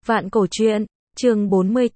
Vạn cổ truyện, chương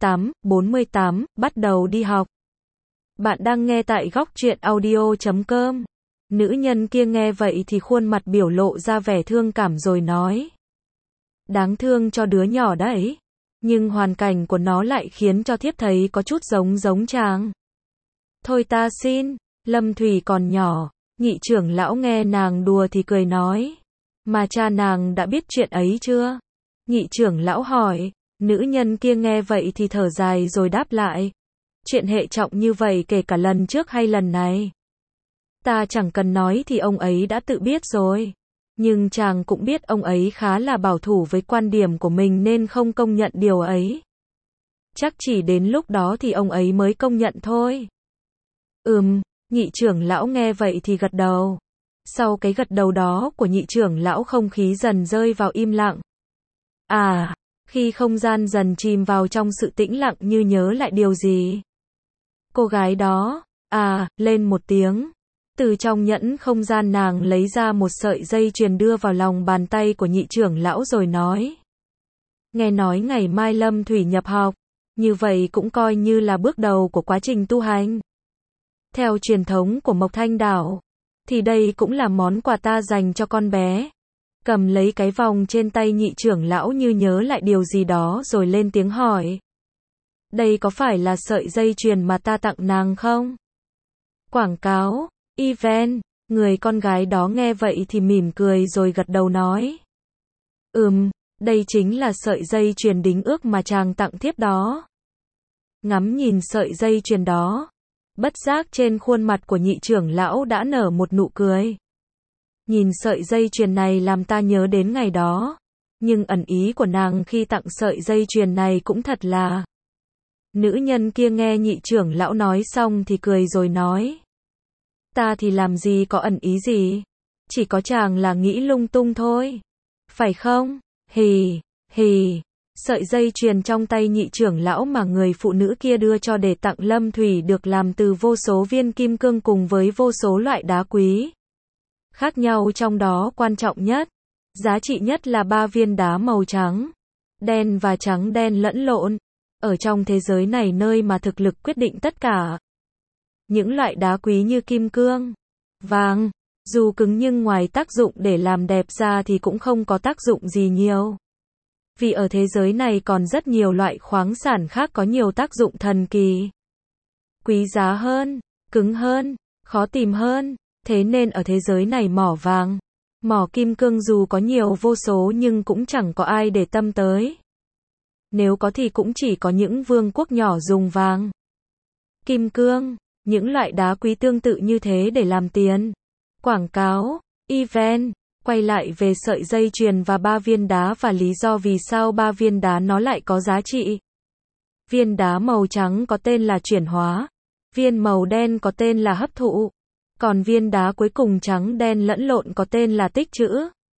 48, bắt đầu đi học. Bạn đang nghe tại góc truyện audio.com. Nữ nhân kia nghe vậy thì khuôn mặt biểu lộ ra vẻ thương cảm rồi nói. Đáng thương cho đứa nhỏ đấy. Nhưng hoàn cảnh của nó lại khiến cho thiếp thấy có chút giống chàng. Thôi ta xin, Lâm Thủy còn nhỏ, nhị trưởng lão nghe nàng đùa thì cười nói. Mà cha nàng đã biết chuyện ấy chưa? Nhị trưởng lão hỏi, nữ nhân kia nghe vậy thì thở dài rồi đáp lại. Chuyện hệ trọng như vậy kể cả lần trước hay lần này. Ta chẳng cần nói thì ông ấy đã tự biết rồi. Nhưng chàng cũng biết ông ấy khá là bảo thủ với quan điểm của mình nên không công nhận điều ấy. Chắc chỉ đến lúc đó thì ông ấy mới công nhận thôi. Nhị trưởng lão nghe vậy thì gật đầu. Sau cái gật đầu đó của nhị trưởng lão không khí dần rơi vào im lặng. Khi không gian dần chìm vào trong sự tĩnh lặng như nhớ lại điều gì. Cô gái đó, lên một tiếng. Từ trong nhẫn không gian nàng lấy ra một sợi dây chuyền đưa vào lòng bàn tay của nhị trưởng lão rồi nói. Nghe nói ngày mai Lâm Thủy nhập học, như vậy cũng coi như là bước đầu của quá trình tu hành. Theo truyền thống của Mộc Thanh Đảo, thì đây cũng là món quà ta dành cho con bé. Cầm lấy cái vòng trên tay nhị trưởng lão như nhớ lại điều gì đó rồi lên tiếng hỏi. Đây có phải là sợi dây chuyền mà ta tặng nàng không? Quảng cáo, event, người con gái đó nghe vậy thì mỉm cười rồi gật đầu nói. Đây chính là sợi dây chuyền đính ước mà chàng tặng thiếp đó. Ngắm nhìn sợi dây chuyền đó, bất giác trên khuôn mặt của nhị trưởng lão đã nở một nụ cười. Nhìn sợi dây chuyền này làm ta nhớ đến ngày đó. Nhưng ẩn ý của nàng khi tặng sợi dây chuyền này cũng thật là. Nữ nhân kia nghe nhị trưởng lão nói xong thì cười rồi nói. Ta thì làm gì có ẩn ý gì. Chỉ có chàng là nghĩ lung tung thôi. Phải không? Hì. Sợi dây chuyền trong tay nhị trưởng lão mà người phụ nữ kia đưa cho để tặng Lâm Thủy được làm từ vô số viên kim cương cùng với vô số loại đá quý. Khác nhau trong đó quan trọng nhất, giá trị nhất là 3 viên đá màu trắng, đen và trắng đen lẫn lộn. Ở trong thế giới này nơi mà thực lực quyết định tất cả. Những loại đá quý như kim cương, vàng, dù cứng nhưng ngoài tác dụng để làm đẹp ra thì cũng không có tác dụng gì nhiều. Vì ở thế giới này còn rất nhiều loại khoáng sản khác có nhiều tác dụng thần kỳ. Quý giá hơn, cứng hơn, khó tìm hơn. Thế nên ở thế giới này mỏ vàng, mỏ kim cương dù có nhiều vô số nhưng cũng chẳng có ai để tâm tới. Nếu có thì cũng chỉ có những vương quốc nhỏ dùng vàng, kim cương, những loại đá quý tương tự như thế để làm tiền. Quảng cáo, event, quay lại về sợi dây chuyền và 3 viên đá và lý do vì sao 3 viên đá nó lại có giá trị. Viên đá màu trắng có tên là chuyển hóa, viên màu đen có tên là hấp thụ. Còn viên đá cuối cùng trắng đen lẫn lộn có tên là tích trữ.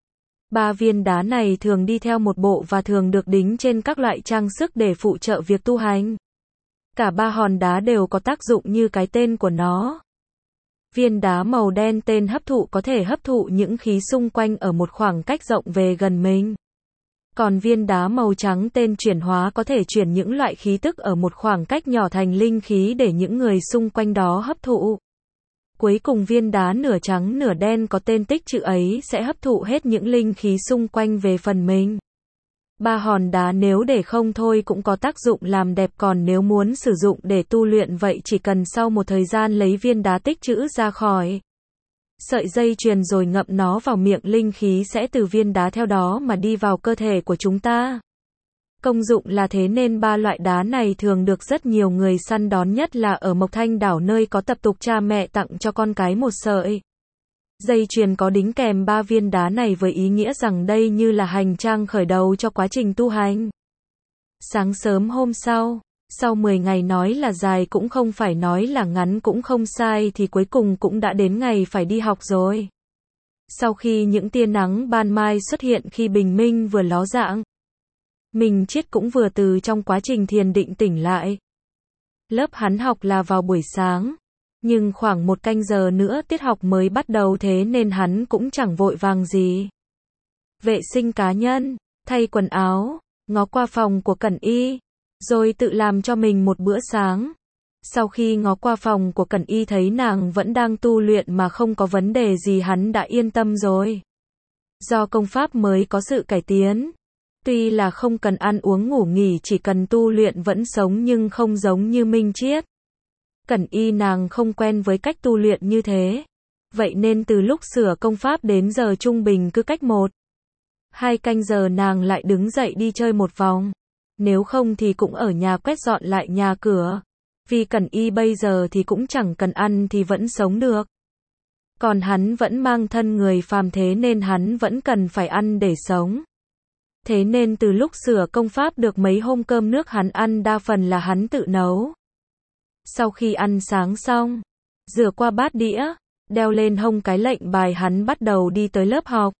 3 viên đá này thường đi theo một bộ và thường được đính trên các loại trang sức để phụ trợ việc tu hành. Cả 3 hòn đá đều có tác dụng như cái tên của nó. Viên đá màu đen tên hấp thụ có thể hấp thụ những khí xung quanh ở một khoảng cách rộng về gần mình. Còn viên đá màu trắng tên chuyển hóa có thể chuyển những loại khí tức ở một khoảng cách nhỏ thành linh khí để những người xung quanh đó hấp thụ. Cuối cùng viên đá nửa trắng nửa đen có tên tích trữ ấy sẽ hấp thụ hết những linh khí xung quanh về phần mình. 3 hòn đá nếu để không thôi cũng có tác dụng làm đẹp, còn nếu muốn sử dụng để tu luyện vậy chỉ cần sau một thời gian lấy viên đá tích trữ ra khỏi sợi dây chuyền rồi ngậm nó vào miệng, linh khí sẽ từ viên đá theo đó mà đi vào cơ thể của chúng ta. Công dụng là thế nên 3 loại đá này thường được rất nhiều người săn đón, nhất là ở Mộc Thanh Đảo nơi có tập tục cha mẹ tặng cho con cái một sợi dây chuyền có đính kèm 3 viên đá này với ý nghĩa rằng đây như là hành trang khởi đầu cho quá trình tu hành. Sáng sớm hôm sau 10 ngày nói là dài cũng không phải, nói là ngắn cũng không sai thì cuối cùng cũng đã đến ngày phải đi học rồi. Sau khi những tia nắng ban mai xuất hiện khi bình minh vừa ló dạng, Minh Chiết cũng vừa từ trong quá trình thiền định tỉnh lại. Lớp hắn học là vào buổi sáng, nhưng khoảng 1 canh giờ nữa tiết học mới bắt đầu thế nên hắn cũng chẳng vội vàng gì. Vệ sinh cá nhân, thay quần áo, ngó qua phòng của Cẩn Y, rồi tự làm cho mình một bữa sáng. Sau khi ngó qua phòng của Cẩn Y thấy nàng vẫn đang tu luyện mà không có vấn đề gì, hắn đã yên tâm rồi. Do công pháp mới có sự cải tiến. Tuy là không cần ăn uống ngủ nghỉ, chỉ cần tu luyện vẫn sống, nhưng không giống như Minh Triết. Cẩn Y nàng không quen với cách tu luyện như thế. Vậy nên từ lúc sửa công pháp đến giờ trung bình cứ cách 1-2 canh giờ nàng lại đứng dậy đi chơi một vòng. Nếu không thì cũng ở nhà quét dọn lại nhà cửa. Vì Cẩn Y bây giờ thì cũng chẳng cần ăn thì vẫn sống được. Còn hắn vẫn mang thân người phàm, thế nên hắn vẫn cần phải ăn để sống. Thế nên từ lúc sửa công pháp được mấy hôm, cơm nước hắn ăn đa phần là hắn tự nấu. Sau khi ăn sáng xong, rửa qua bát đĩa, đeo lên hông cái lệnh bài, hắn bắt đầu đi tới lớp học.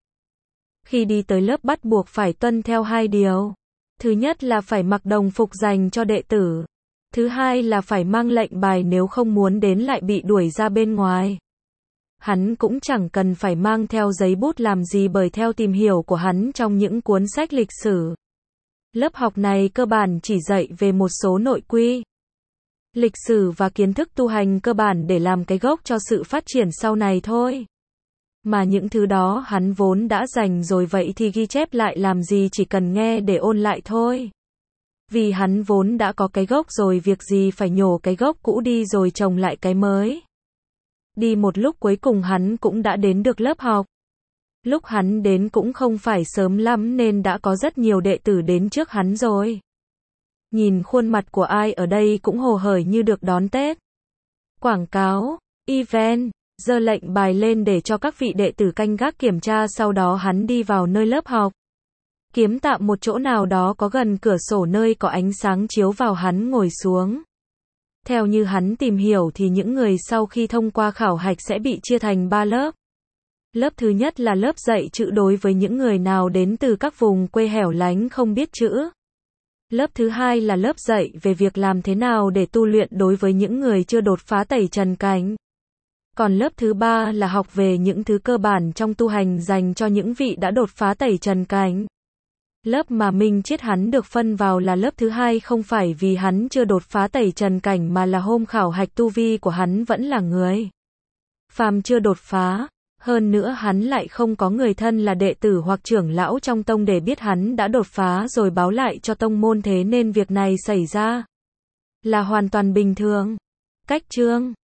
Khi đi tới lớp bắt buộc phải tuân theo 2 điều. Thứ nhất là phải mặc đồng phục dành cho đệ tử. Thứ hai là phải mang lệnh bài, nếu không muốn đến lại bị đuổi ra bên ngoài. Hắn cũng chẳng cần phải mang theo giấy bút làm gì, bởi theo tìm hiểu của hắn trong những cuốn sách lịch sử. Lớp học này cơ bản chỉ dạy về một số nội quy, lịch sử và kiến thức tu hành cơ bản để làm cái gốc cho sự phát triển sau này thôi. Mà những thứ đó hắn vốn đã dành rồi, vậy thì ghi chép lại làm gì, chỉ cần nghe để ôn lại thôi. Vì hắn vốn đã có cái gốc rồi, việc gì phải nhổ cái gốc cũ đi rồi trồng lại cái mới. Đi một lúc cuối cùng hắn cũng đã đến được lớp học. Lúc hắn đến cũng không phải sớm lắm nên đã có rất nhiều đệ tử đến trước hắn rồi. Nhìn khuôn mặt của ai ở đây cũng hồ hởi như được đón Tết. Quảng cáo, event, giơ lệnh bài lên để cho các vị đệ tử canh gác kiểm tra, sau đó hắn đi vào nơi lớp học. Kiếm tạm một chỗ nào đó có gần cửa sổ nơi có ánh sáng chiếu vào, hắn ngồi xuống. Theo như hắn tìm hiểu thì những người sau khi thông qua khảo hạch sẽ bị chia thành 3 lớp. Lớp thứ nhất là lớp dạy chữ đối với những người nào đến từ các vùng quê hẻo lánh không biết chữ. Lớp thứ hai là lớp dạy về việc làm thế nào để tu luyện đối với những người chưa đột phá tẩy trần cảnh. Còn lớp thứ ba là học về những thứ cơ bản trong tu hành dành cho những vị đã đột phá tẩy trần cảnh. Lớp mà Minh Triết hắn được phân vào là lớp thứ hai, không phải vì hắn chưa đột phá tẩy trần cảnh mà là hôm khảo hạch tu vi của hắn vẫn là người phàm chưa đột phá. Hơn nữa hắn lại không có người thân là đệ tử hoặc trưởng lão trong tông để biết hắn đã đột phá rồi báo lại cho tông môn, thế nên việc này xảy ra là hoàn toàn bình thường. Cách chương